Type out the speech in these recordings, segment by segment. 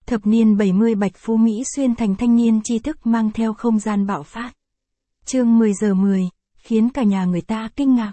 Thập niên 70 Bạch Phú Mỹ xuyên thành thanh niên tri thức mang theo không gian bạo phát. Chương 10 giờ 10, khiến cả nhà người ta kinh ngạc.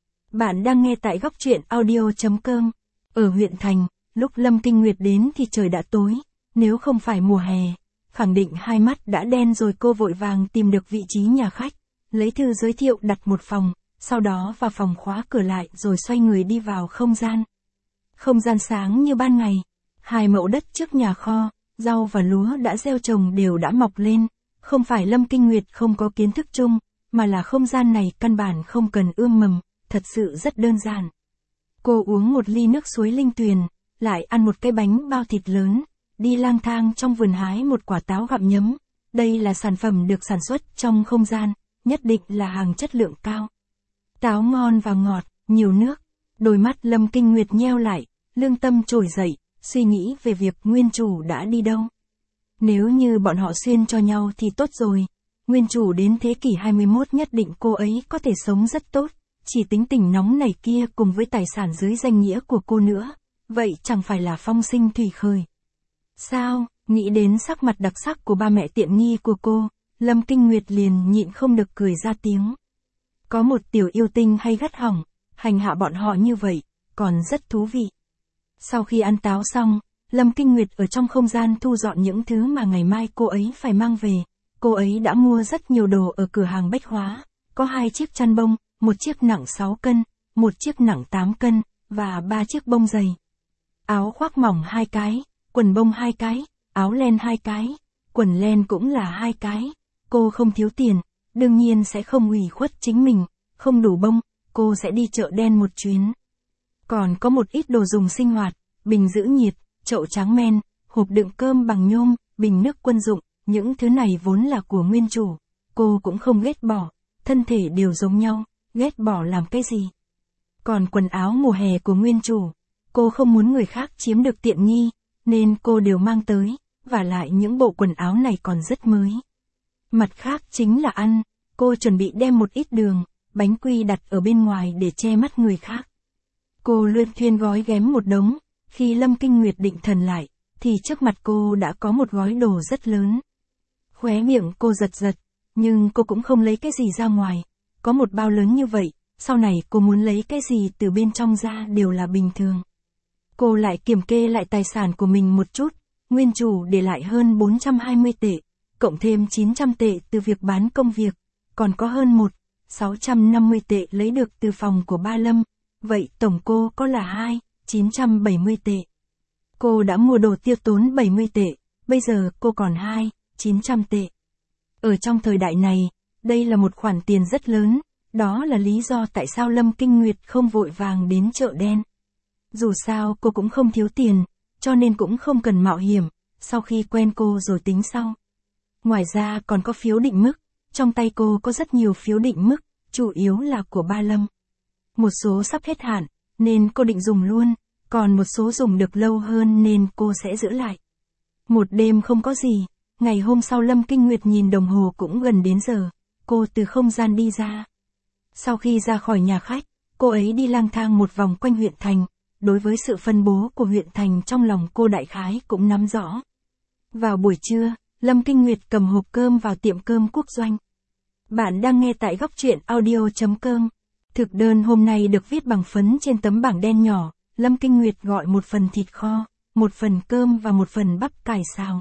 Bạn đang nghe tại góc truyện audio.com. Ở huyện thành, lúc Lâm Kinh Nguyệt đến thì trời đã tối, nếu không phải mùa hè, khẳng định hai mắt đã đen rồi. Cô vội vàng tìm được vị trí nhà khách, lấy thư giới thiệu đặt một phòng, sau đó vào phòng khóa cửa lại rồi xoay người đi vào không gian. Không gian sáng như ban ngày, 2 mẫu đất trước nhà kho, rau và lúa đã gieo trồng đều đã mọc lên, không phải Lâm Kinh Nguyệt không có kiến thức chung, mà là không gian này căn bản không cần ươm mầm, thật sự rất đơn giản. Cô uống một ly nước suối linh tuyền, lại ăn một cái bánh bao thịt lớn, đi lang thang trong vườn hái một quả táo gặm nhấm. Đây là sản phẩm được sản xuất trong không gian, nhất định là hàng chất lượng cao. Táo ngon và ngọt, nhiều nước. Đôi mắt Lâm Kinh Nguyệt nheo lại, lương tâm trồi dậy, suy nghĩ về việc nguyên chủ đã đi đâu. Nếu như bọn họ xuyên cho nhau thì tốt rồi. Nguyên chủ đến thế kỷ 21 nhất định cô ấy có thể sống rất tốt. Chỉ tính tình nóng nảy kia cùng với tài sản dưới danh nghĩa của cô nữa. Vậy chẳng phải là phong sinh thủy khởi. Sao, nghĩ đến sắc mặt đặc sắc của ba mẹ tiện nghi của cô, Lâm Kinh Nguyệt liền nhịn không được cười ra tiếng. Có một tiểu yêu tinh hay gắt hỏng, hành hạ bọn họ như vậy, còn rất thú vị. Sau khi ăn táo xong, Lâm Kinh Nguyệt ở trong không gian thu dọn những thứ mà ngày mai cô ấy phải mang về. Cô ấy đã mua rất nhiều đồ ở cửa hàng bách hóa, có 2 chiếc chăn bông, một chiếc nặng 6 cân, một chiếc nặng 8 cân, và 3 chiếc bông dày. Áo khoác mỏng 2 cái, quần bông 2 cái, áo len 2 cái, quần len cũng là 2 cái. Cô không thiếu tiền, đương nhiên sẽ không ủy khuất chính mình, không đủ bông, cô sẽ đi chợ đen một chuyến. Còn có một ít đồ dùng sinh hoạt, bình giữ nhiệt, chậu tráng men, hộp đựng cơm bằng nhôm, bình nước quân dụng, những thứ này vốn là của nguyên chủ. Cô cũng không ghét bỏ, thân thể đều giống nhau, ghét bỏ làm cái gì. Còn quần áo mùa hè của nguyên chủ, cô không muốn người khác chiếm được tiện nghi, nên cô đều mang tới, và lại những bộ quần áo này còn rất mới. Mặt khác chính là ăn, cô chuẩn bị đem một ít đường, bánh quy đặt ở bên ngoài để che mắt người khác. Cô luyên thuyên gói ghém một đống, khi Lâm Kinh Nguyệt định thần lại, thì trước mặt cô đã có một gói đồ rất lớn. Khóe miệng cô giật giật, nhưng cô cũng không lấy cái gì ra ngoài, có một bao lớn như vậy, sau này cô muốn lấy cái gì từ bên trong ra đều là bình thường. Cô lại kiểm kê lại tài sản của mình một chút, nguyên chủ để lại hơn 420 tệ, cộng thêm 900 tệ từ việc bán công việc, còn có hơn 650 tệ lấy được từ phòng của ba Lâm, vậy tổng cô có là 970 tệ. Cô đã mua đồ tiêu tốn 70 tệ, bây giờ cô còn 900 tệ. Ở trong thời đại này, đây là một khoản tiền rất lớn, đó là lý do tại sao Lâm Kinh Nguyệt không vội vàng đến chợ đen. Dù sao cô cũng không thiếu tiền, cho nên cũng không cần mạo hiểm, sau khi quen cô rồi tính sau. Ngoài ra còn có phiếu định mức, trong tay cô có rất nhiều phiếu định mức, chủ yếu là của ba Lâm. Một số sắp hết hạn, nên cô định dùng luôn, còn một số dùng được lâu hơn nên cô sẽ giữ lại. Một đêm không có gì, ngày hôm sau Lâm Kinh Nguyệt nhìn đồng hồ cũng gần đến giờ, cô từ không gian đi ra. Sau khi ra khỏi nhà khách, cô ấy đi lang thang một vòng quanh huyện thành, đối với sự phân bố của huyện thành trong lòng cô đại khái cũng nắm rõ. Vào buổi trưa, Lâm Kinh Nguyệt cầm hộp cơm vào tiệm cơm Quốc Doanh. Bạn đang nghe tại góc truyện audio.com. Thực đơn hôm nay được viết bằng phấn trên tấm bảng đen nhỏ, Lâm Kinh Nguyệt gọi một phần thịt kho, một phần cơm và một phần bắp cải xào.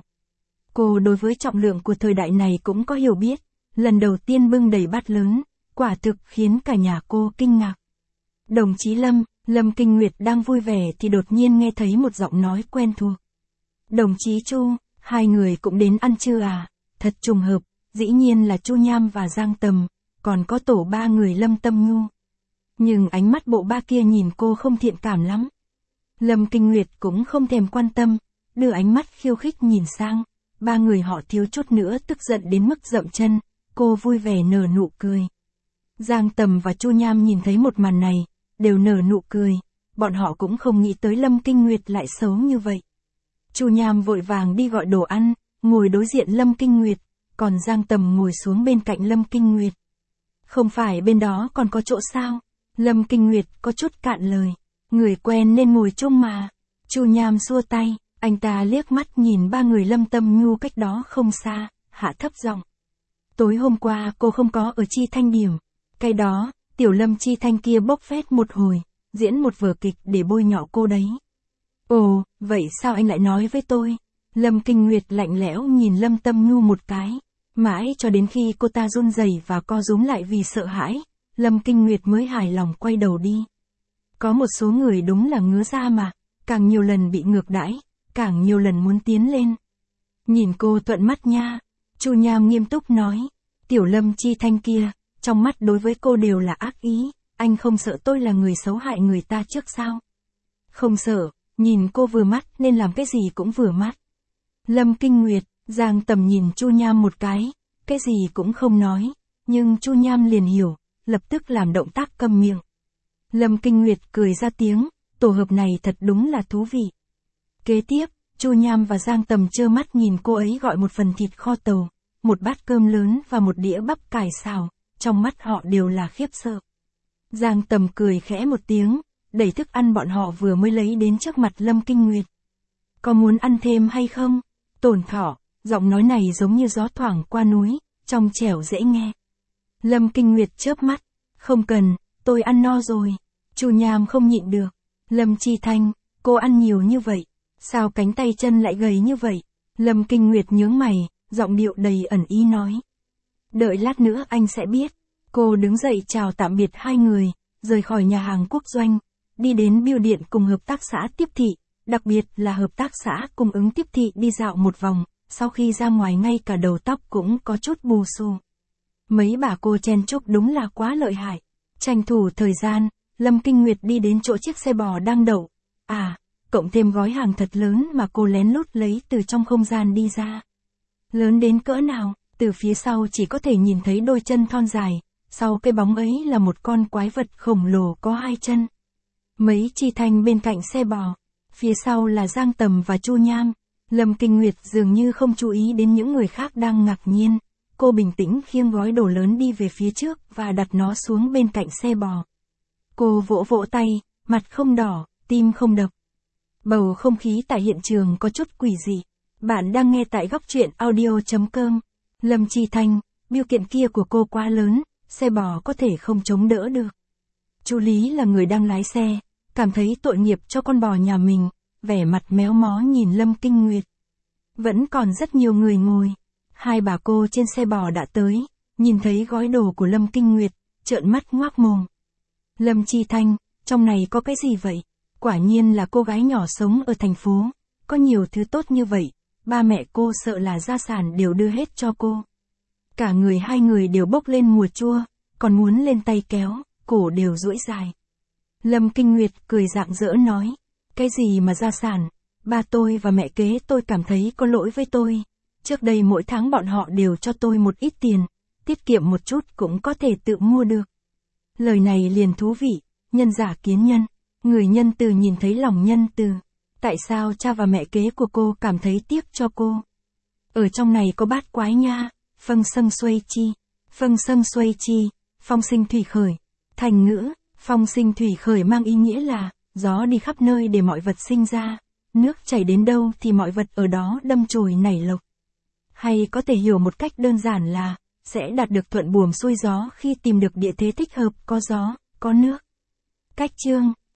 Cô đối với trọng lượng của thời đại này cũng có hiểu biết, lần đầu tiên bưng đầy bát lớn, quả thực khiến cả nhà cô kinh ngạc. Đồng chí Lâm, Lâm Kinh Nguyệt đang vui vẻ thì đột nhiên nghe thấy một giọng nói quen thuộc. Đồng chí Chu, hai người cũng đến ăn trưa à? Thật trùng hợp, dĩ nhiên là Chu Nham và Giang Tầm, còn có tổ 3 người Lâm Tâm Nhu. Nhưng ánh mắt bộ ba kia nhìn cô không thiện cảm lắm. Lâm Kinh Nguyệt cũng không thèm quan tâm, đưa ánh mắt khiêu khích nhìn sang, 3 người họ thiếu chút nữa tức giận đến mức dậm chân, cô vui vẻ nở nụ cười. Giang Tầm và Chu Nham nhìn thấy một màn này, đều nở nụ cười, bọn họ cũng không nghĩ tới Lâm Kinh Nguyệt lại xấu như vậy. Chu Nham vội vàng đi gọi đồ ăn, ngồi đối diện Lâm Kinh Nguyệt, còn Giang Tầm ngồi xuống bên cạnh Lâm Kinh Nguyệt. Không phải bên đó còn có chỗ sao? Lâm Kinh Nguyệt có chút cạn lời, người quen nên ngồi chung mà. Chu Nham xua tay, Anh ta liếc mắt nhìn ba người Lâm Tâm Nhu cách đó không xa, hạ thấp giọng. Tối hôm qua cô không có ở Chi Thanh điểm. Cái đó, tiểu Lâm Chi Thanh kia bốc phét một hồi, diễn một vở kịch để bôi nhọ cô đấy. Ồ, vậy sao anh lại nói với tôi? Lâm Kinh Nguyệt lạnh lẽo nhìn Lâm Tâm Nhu một cái. Mãi cho đến khi cô ta run rẩy và co rúm lại vì sợ hãi, Lâm Kinh Nguyệt mới hài lòng quay đầu đi. Có một số người đúng là ngứa da mà, càng nhiều lần bị ngược đãi, càng nhiều lần muốn tiến lên. Nhìn cô thuận mắt nha, Chu Nham nghiêm túc nói, tiểu Lâm Chi Thanh kia, trong mắt đối với cô đều là ác ý, anh không sợ tôi là người xấu hại người ta trước sao? Không sợ, nhìn cô vừa mắt nên làm cái gì cũng vừa mắt. Lâm Kinh Nguyệt, Giang Tầm nhìn Chu Nham một cái gì cũng không nói, nhưng Chu Nham liền hiểu, lập tức làm động tác câm miệng. Lâm Kinh Nguyệt cười ra tiếng, tổ hợp này thật đúng là thú vị. Kế tiếp, Chu Nham và Giang Tầm trơ mắt nhìn cô ấy gọi một phần thịt kho tàu, một bát cơm lớn và một đĩa bắp cải xào, trong mắt họ đều là khiếp sợ. Giang Tầm cười khẽ một tiếng, đẩy thức ăn bọn họ vừa mới lấy đến trước mặt Lâm Kinh Nguyệt. Có muốn ăn thêm hay không? Tổn Thọ, giọng nói này giống như gió thoảng qua núi, trong trẻo dễ nghe. Lâm Kinh Nguyệt chớp mắt, không cần, tôi ăn no rồi. Chu Nham không nhịn được. Lâm Chi Thanh, cô ăn nhiều như vậy, sao cánh tay chân lại gầy như vậy? Lâm Kinh Nguyệt nhướng mày, giọng điệu đầy ẩn ý nói. Đợi lát nữa anh sẽ biết. Cô đứng dậy chào tạm biệt hai người, rời khỏi nhà hàng Quốc Doanh, đi đến bưu điện cùng hợp tác xã Tiếp Thị, đặc biệt là hợp tác xã cung ứng Tiếp Thị đi dạo một vòng, sau khi ra ngoài ngay cả đầu tóc cũng có chút bù xù. Mấy bà cô chen chúc đúng là quá lợi hại. Tranh thủ thời gian, Lâm Kinh Nguyệt đi đến chỗ chiếc xe bò đang đậu. Cộng thêm gói hàng thật lớn mà cô lén lút lấy từ trong không gian đi ra. Lớn đến cỡ nào, từ phía sau chỉ có thể nhìn thấy đôi chân thon dài, sau cái bóng ấy là một con quái vật khổng lồ có hai chân. Mấy Chi Thanh bên cạnh xe bò, phía sau là Giang Tầm và Chu Nham. Lâm Kinh Nguyệt dường như không chú ý đến những người khác đang ngạc nhiên. Cô bình tĩnh khiêng gói đồ lớn đi về phía trước và đặt nó xuống bên cạnh xe bò. Cô vỗ vỗ tay, mặt không đỏ, tim không đập. Bầu không khí tại hiện trường có chút quỷ dị. Bạn đang nghe tại góc truyện audio.com. Lâm Chi Thanh, biêu kiện kia của cô quá lớn, xe bò có thể không chống đỡ được. Chu Lý là người đang lái xe, cảm thấy tội nghiệp cho con bò nhà mình, vẻ mặt méo mó nhìn Lâm Kinh Nguyệt. Vẫn còn rất nhiều người ngồi. Hai bà cô trên xe bò đã tới, nhìn thấy gói đồ của Lâm Kinh Nguyệt, trợn mắt ngoác mồm. Lâm Chi Thanh, trong này có cái gì vậy? Quả nhiên là cô gái nhỏ sống ở thành phố, có nhiều thứ tốt như vậy, ba mẹ cô sợ là gia sản đều đưa hết cho cô. Cả người hai người đều bốc lên mùa chua, còn muốn lên tay kéo, cổ đều duỗi dài. Lâm Kinh Nguyệt cười rạng rỡ nói, cái gì mà gia sản, ba tôi và mẹ kế tôi cảm thấy có lỗi với tôi. Trước đây mỗi tháng bọn họ đều cho tôi một ít tiền, tiết kiệm một chút cũng có thể tự mua được. Lời này liền thú vị, nhân giả kiến nhân, người nhân từ nhìn thấy lòng nhân từ. Tại sao cha và mẹ kế của cô cảm thấy tiếc cho cô? Ở trong này có bát quái nha, phâng sâng xuây chi, phâng sâng xuây chi, phong sinh thủy khởi. Thành ngữ, phong sinh thủy khởi mang ý nghĩa là, gió đi khắp nơi để mọi vật sinh ra, nước chảy đến đâu thì mọi vật ở đó đâm chồi nảy lộc. Hay có thể hiểu một cách đơn giản là, sẽ đạt được thuận buồm xuôi gió khi tìm được địa thế thích hợp có gió, có nước. Cách chương